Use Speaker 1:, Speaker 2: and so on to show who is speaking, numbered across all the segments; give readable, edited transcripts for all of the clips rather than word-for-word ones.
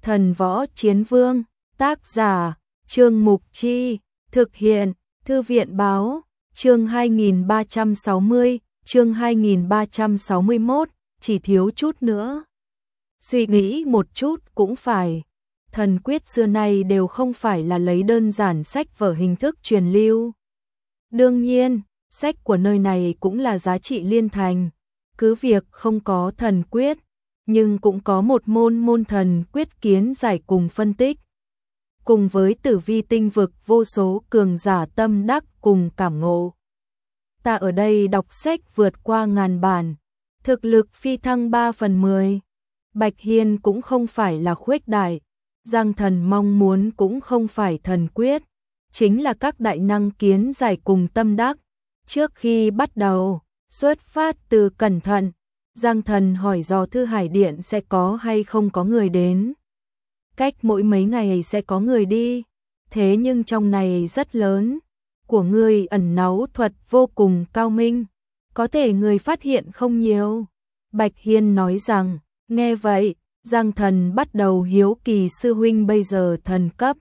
Speaker 1: Thần Võ Chiến Vương, tác giả, Trương Mục Chi, thực hiện, Thư viện Báo, chương 2360, chương 2361, chỉ thiếu chút nữa. Suy nghĩ một chút cũng phải, thần quyết xưa nay đều không phải là lấy đơn giản sách vở hình thức truyền lưu. Đương nhiên, sách của nơi này cũng là giá trị liên thành, cứ việc không có thần quyết, nhưng cũng có một môn thần quyết kiến giải cùng phân tích. Cùng với tử vi tinh vực vô số cường giả tâm đắc cùng cảm ngộ. Ta ở đây đọc sách vượt qua 1000 bản, thực lực phi thăng 3/10. Bạch Hiên cũng không phải là khuếch đại, Giang Thần mong muốn cũng không phải thần quyết, chính là các đại năng kiến giải cùng tâm đắc. Trước khi bắt đầu, xuất phát từ cẩn thận, Giang Thần hỏi dò Thư Hải Điện sẽ có hay không có người đến. Cách mỗi mấy ngày sẽ có người đi, thế nhưng trong này rất lớn, của ngươi ẩn náu thuật vô cùng cao minh, có thể người phát hiện không nhiều. Bạch Hiên nói rằng, nghe vậy, Giang Thần bắt đầu hiếu kỳ sư huynh bây giờ thần cấp.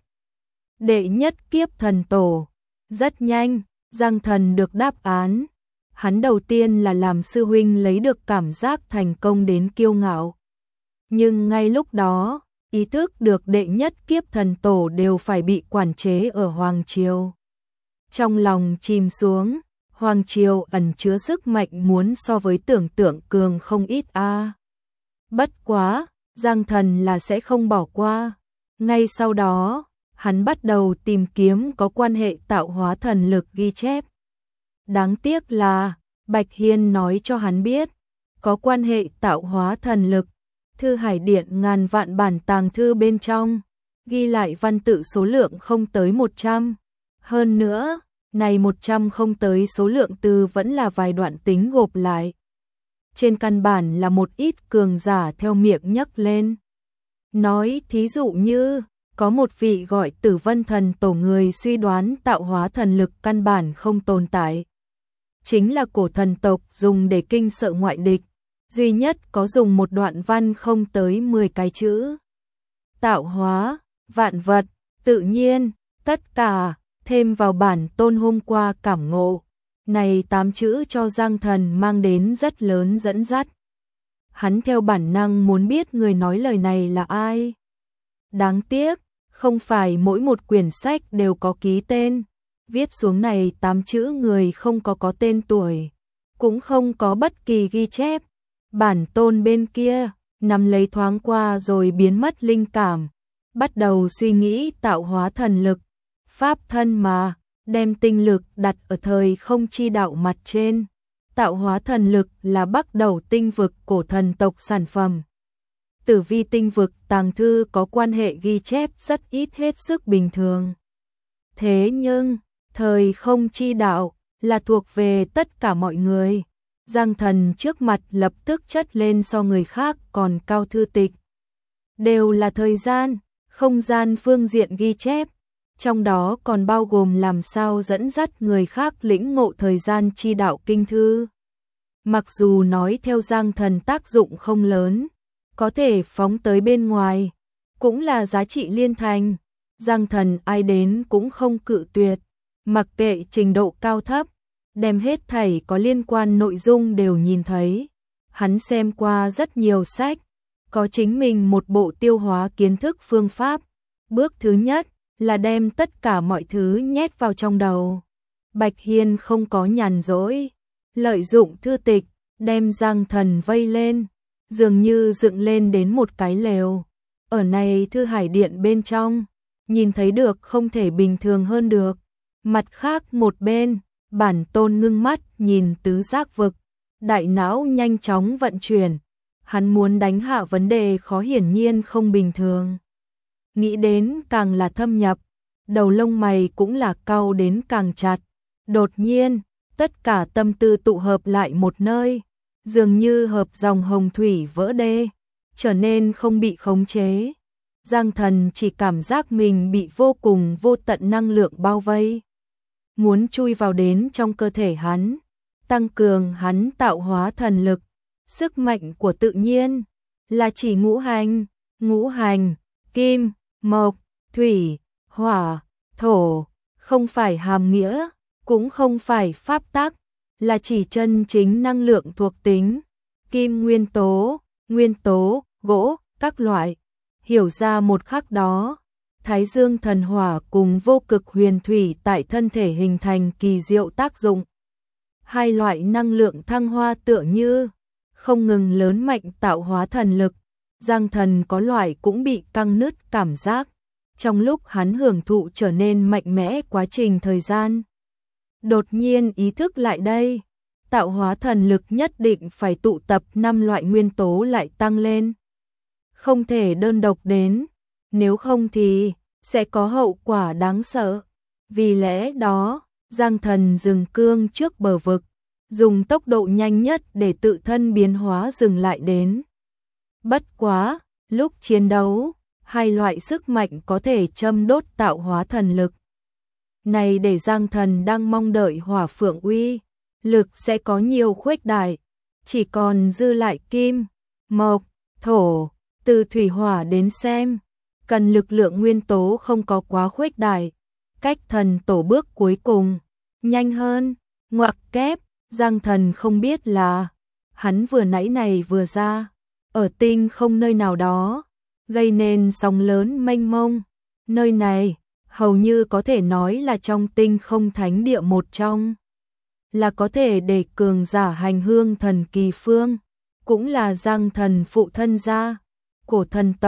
Speaker 1: Đệ nhất kiếp thần tổ, rất nhanh, Giang Thần được đáp án. Hắn đầu tiên là làm sư huynh lấy được cảm giác thành công đến kiêu ngạo. Nhưng ngay lúc đó, ý thức được đệ nhất kiếp thần tổ đều phải bị quản chế ở Hoàng Triều. Trong lòng chìm xuống, Hoàng Triều ẩn chứa sức mạnh muốn so với tưởng tượng cường không ít a. Bất quá, Giang Thần là sẽ không bỏ qua. Ngay sau đó, hắn bắt đầu tìm kiếm có quan hệ tạo hóa thần lực ghi chép. Đáng tiếc là, Bạch Hiên nói cho hắn biết, có quan hệ tạo hóa thần lực. Thư Hải Điện ngàn vạn bản tàng thư bên trong, ghi lại văn tự số lượng không tới 100. Hơn nữa, này 100 không tới số lượng từ vẫn là vài đoạn tính gộp lại. Trên căn bản là một ít cường giả theo miệng nhắc lên. Nói thí dụ như, có một vị gọi Tử Vân Thần Tổ người suy đoán tạo hóa thần lực căn bản không tồn tại. Chính là cổ thần tộc dùng để kinh sợ ngoại địch. Duy nhất có dùng một đoạn văn không tới 10 cái chữ. Tạo hóa, vạn vật, tự nhiên, tất cả, thêm vào bản tôn hôm qua cảm ngộ. Này 8 chữ cho Giang Thần mang đến rất lớn dẫn dắt. Hắn theo bản năng muốn biết người nói lời này là ai. Đáng tiếc, không phải mỗi một quyển sách đều có ký tên. Viết xuống này 8 chữ người không có tên tuổi, cũng không có bất kỳ ghi chép. Bản tôn bên kia, nắm lấy thoáng qua rồi biến mất linh cảm, bắt đầu suy nghĩ tạo hóa thần lực, pháp thân mà, đem tinh lực đặt ở thời không chi đạo mặt trên. Tạo hóa thần lực là bắt đầu tinh vực cổ thần tộc sản phẩm. Tử vi tinh vực tàng thư có quan hệ ghi chép rất ít hết sức bình thường. Thế nhưng, thời không chi đạo là thuộc về tất cả mọi người. Giang Thần trước mặt lập tức chất lên so người khác còn cao thư tịch. Đều là thời gian, không gian phương diện ghi chép, trong đó còn bao gồm làm sao dẫn dắt người khác lĩnh ngộ thời gian chi đạo kinh thư. Mặc dù nói theo Giang Thần tác dụng không lớn, có thể phóng tới bên ngoài, cũng là giá trị liên thành. Giang Thần ai đến cũng không cự tuyệt, mặc kệ trình độ cao thấp. Đem hết thảy có liên quan nội dung đều nhìn thấy. Hắn xem qua rất nhiều sách, có chính mình một bộ tiêu hóa kiến thức phương pháp. Bước thứ nhất là đem tất cả mọi thứ nhét vào trong đầu. Bạch Hiên không có nhàn rỗi, lợi dụng thư tịch, đem Giang Thần vây lên, dường như dựng lên đến một cái lều. Ở này Thư Hải Điện bên trong, nhìn thấy được không thể bình thường hơn được. Mặt khác một bên, bản tôn ngưng mắt nhìn tứ giác vực, đại não nhanh chóng vận chuyển. Hắn muốn đánh hạ vấn đề khó hiển nhiên không bình thường. Nghĩ đến càng là thâm nhập, đầu lông mày cũng là cau đến càng chặt. Đột nhiên, tất cả tâm tư tụ hợp lại một nơi, dường như hợp dòng hồng thủy vỡ đê, trở nên không bị khống chế. Giang Thần chỉ cảm giác mình bị vô cùng vô tận năng lượng bao vây, muốn chui vào đến trong cơ thể hắn, tăng cường hắn tạo hóa thần lực. Sức mạnh của tự nhiên là chỉ ngũ hành, kim, mộc, thủy, hỏa, thổ, không phải hàm nghĩa, cũng không phải pháp tắc, là chỉ chân chính năng lượng thuộc tính. Kim nguyên tố, gỗ, các loại. Hiểu ra một khắc đó, Thái Dương thần hỏa cùng vô cực huyền thủy tại thân thể hình thành kỳ diệu tác dụng. Hai loại năng lượng thăng hoa tựa như không ngừng lớn mạnh tạo hóa thần lực. Giang Thần có loại cũng bị căng nứt cảm giác. Trong lúc hắn hưởng thụ trở nên mạnh mẽ quá trình thời gian, đột nhiên ý thức lại đây, tạo hóa thần lực nhất định phải tụ tập 5 loại nguyên tố lại tăng lên. Không thể đơn độc đến, nếu không thì sẽ có hậu quả đáng sợ. Vì lẽ đó, Giang Thần dừng cương trước bờ vực, dùng tốc độ nhanh nhất để tự thân biến hóa dừng lại đến. Bất quá, lúc chiến đấu, hai loại sức mạnh có thể châm đốt tạo hóa thần lực. Này để Giang Thần đang mong đợi hỏa phượng uy, lực sẽ có nhiều khuếch đại, chỉ còn dư lại kim, mộc, thổ, từ thủy hỏa đến xem, cần lực lượng nguyên tố không có quá khuếch đại, cách thần tổ bước cuối cùng, nhanh hơn, ngoặc kép, Giang Thần không biết là, hắn vừa nãy này vừa ra, ở tinh không nơi nào đó, gây nên sóng lớn mênh mông, nơi này, hầu như có thể nói là trong tinh không thánh địa một trong, là có thể để cường giả hành hương thần kỳ phương, cũng là Giang Thần phụ thân gia, cổ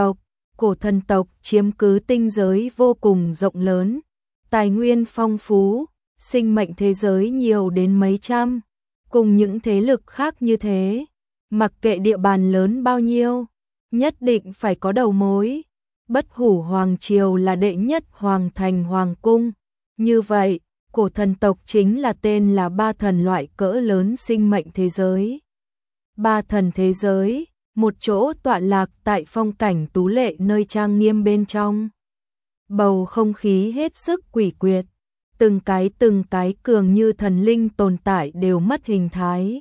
Speaker 1: thần tộc chiếm cứ tinh giới vô cùng rộng lớn, tài nguyên phong phú, sinh mệnh thế giới nhiều đến mấy trăm, cùng những thế lực khác như thế, mặc kệ địa bàn lớn bao nhiêu, nhất định phải có đầu mối. Bất Hủ Hoàng Triều là đệ nhất hoàng thành hoàng cung, như vậy, cổ thần tộc chính là tên là ba thần loại cỡ lớn sinh mệnh thế giới. Ba thần thế giới, một chỗ tọa lạc tại phong cảnh tú lệ nơi trang nghiêm bên trong. Bầu không khí hết sức quỷ quyệt, từng cái cường như thần linh tồn tại đều mất hình thái.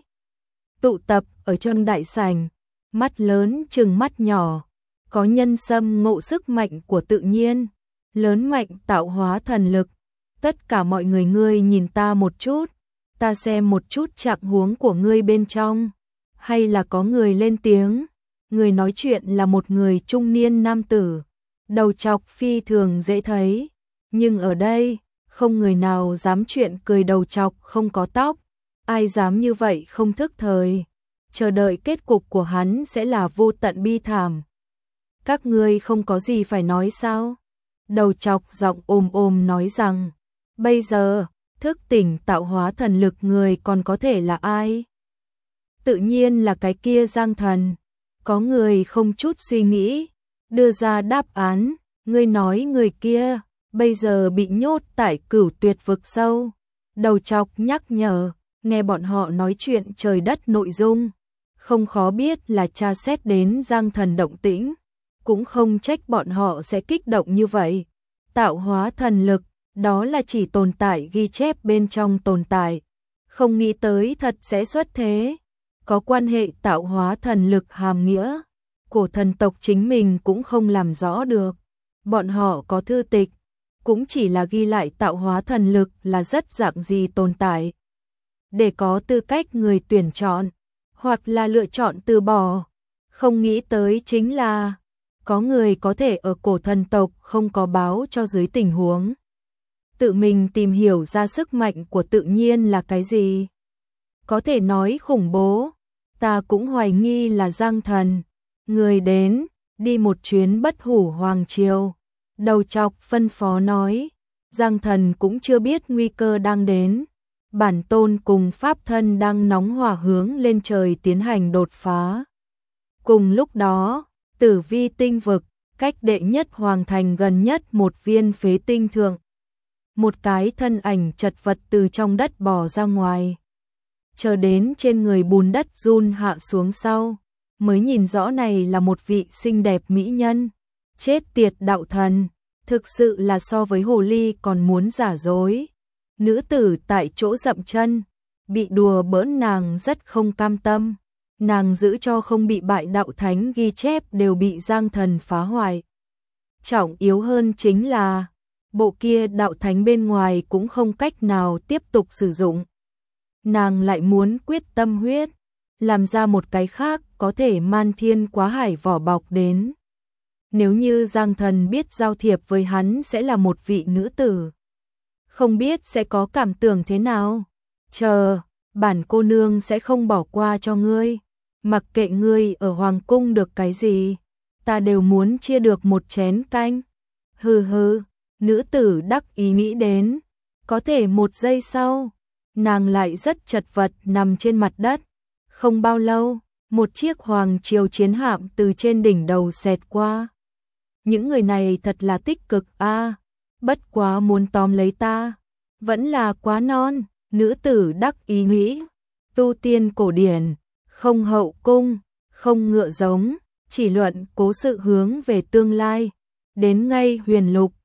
Speaker 1: Tụ tập ở trong đại sảnh, mắt lớn chừng mắt nhỏ, có nhân xâm ngộ sức mạnh của tự nhiên, lớn mạnh tạo hóa thần lực. Tất cả mọi người, ngươi nhìn ta một chút, ta xem một chút trạng huống của ngươi bên trong. Hay là có người lên tiếng, người nói chuyện là một người trung niên nam tử, đầu trọc phi thường dễ thấy, nhưng ở đây, không người nào dám chuyện cười đầu trọc không có tóc, ai dám như vậy không thức thời, chờ đợi kết cục của hắn sẽ là vô tận bi thảm. Các ngươi không có gì phải nói sao? Đầu trọc giọng ồm nói rằng, bây giờ, thức tỉnh tạo hóa thần lực người còn có thể là ai? Tự nhiên là cái kia Giang Thần. Có người không chút suy nghĩ, đưa ra đáp án, ngươi nói người kia, bây giờ bị nhốt tại Cửu Tuyệt vực sâu. Đầu trọc nhắc nhở, nghe bọn họ nói chuyện trời đất nội dung, không khó biết là tra xét đến Giang Thần động tĩnh, cũng không trách bọn họ sẽ kích động như vậy. Tạo hóa thần lực, đó là chỉ tồn tại ghi chép bên trong tồn tại, không nghĩ tới thật sẽ xuất thế. Có quan hệ tạo hóa thần lực hàm nghĩa, cổ thần tộc chính mình cũng không làm rõ được. Bọn họ có thư tịch, cũng chỉ là ghi lại tạo hóa thần lực là rất dạng gì tồn tại. Để có tư cách người tuyển chọn, hoặc là lựa chọn từ bỏ. Không nghĩ tới chính là, có người có thể ở cổ thần tộc không có báo cho dưới tình huống. Tự mình tìm hiểu ra sức mạnh của tự nhiên là cái gì. Có thể nói khủng bố, ta cũng hoài nghi là Giang Thần. Người đến, đi một chuyến Bất Hủ Hoàng Triều. Đầu trọc phân phó nói, Giang Thần cũng chưa biết nguy cơ đang đến. Bản tôn cùng pháp thân đang nóng hỏa hướng lên trời tiến hành đột phá. Cùng lúc đó, Tử Vi tinh vực, cách đệ nhất hoàng thành gần nhất một viên phế tinh thượng. Một cái thân ảnh chật vật từ trong đất bò ra ngoài. Chờ đến trên người bùn đất run hạ xuống sau, mới nhìn rõ này là một vị xinh đẹp mỹ nhân. Chết tiệt đạo thần, thực sự là so với hồ ly còn muốn giả dối. Nữ tử tại chỗ dậm chân, bị đùa bỡn nàng rất không cam tâm. Nàng giữ cho không bị bại đạo thánh ghi chép đều bị Giang Thần phá hoại. trọng yếu hơn chính là bộ kia đạo thánh bên ngoài cũng không cách nào tiếp tục sử dụng. Nàng lại muốn quyết tâm huyết, làm ra một cái khác có thể man thiên quá hải vỏ bọc đến. Nếu như Giang Thần biết giao thiệp với hắn sẽ là một vị nữ tử, không biết sẽ có cảm tưởng thế nào. Chờ, bản cô nương sẽ không bỏ qua cho ngươi. Mặc kệ ngươi ở hoàng cung được cái gì, ta đều muốn chia được một chén canh. Hừ hừ, nữ tử đắc ý nghĩ đến. Có thể một giây sau, nàng lại rất chật vật nằm trên mặt đất. Không bao lâu, một chiếc hoàng triều chiến hạm từ trên đỉnh đầu xẹt qua. Những người này thật là tích cực a, bất quá muốn tóm lấy ta, vẫn là quá non. Nữ tử đắc ý nghĩ, tu tiên cổ điển, không hậu cung, không ngựa giống, chỉ luận cố sự hướng về tương lai, đến ngay huyền lục,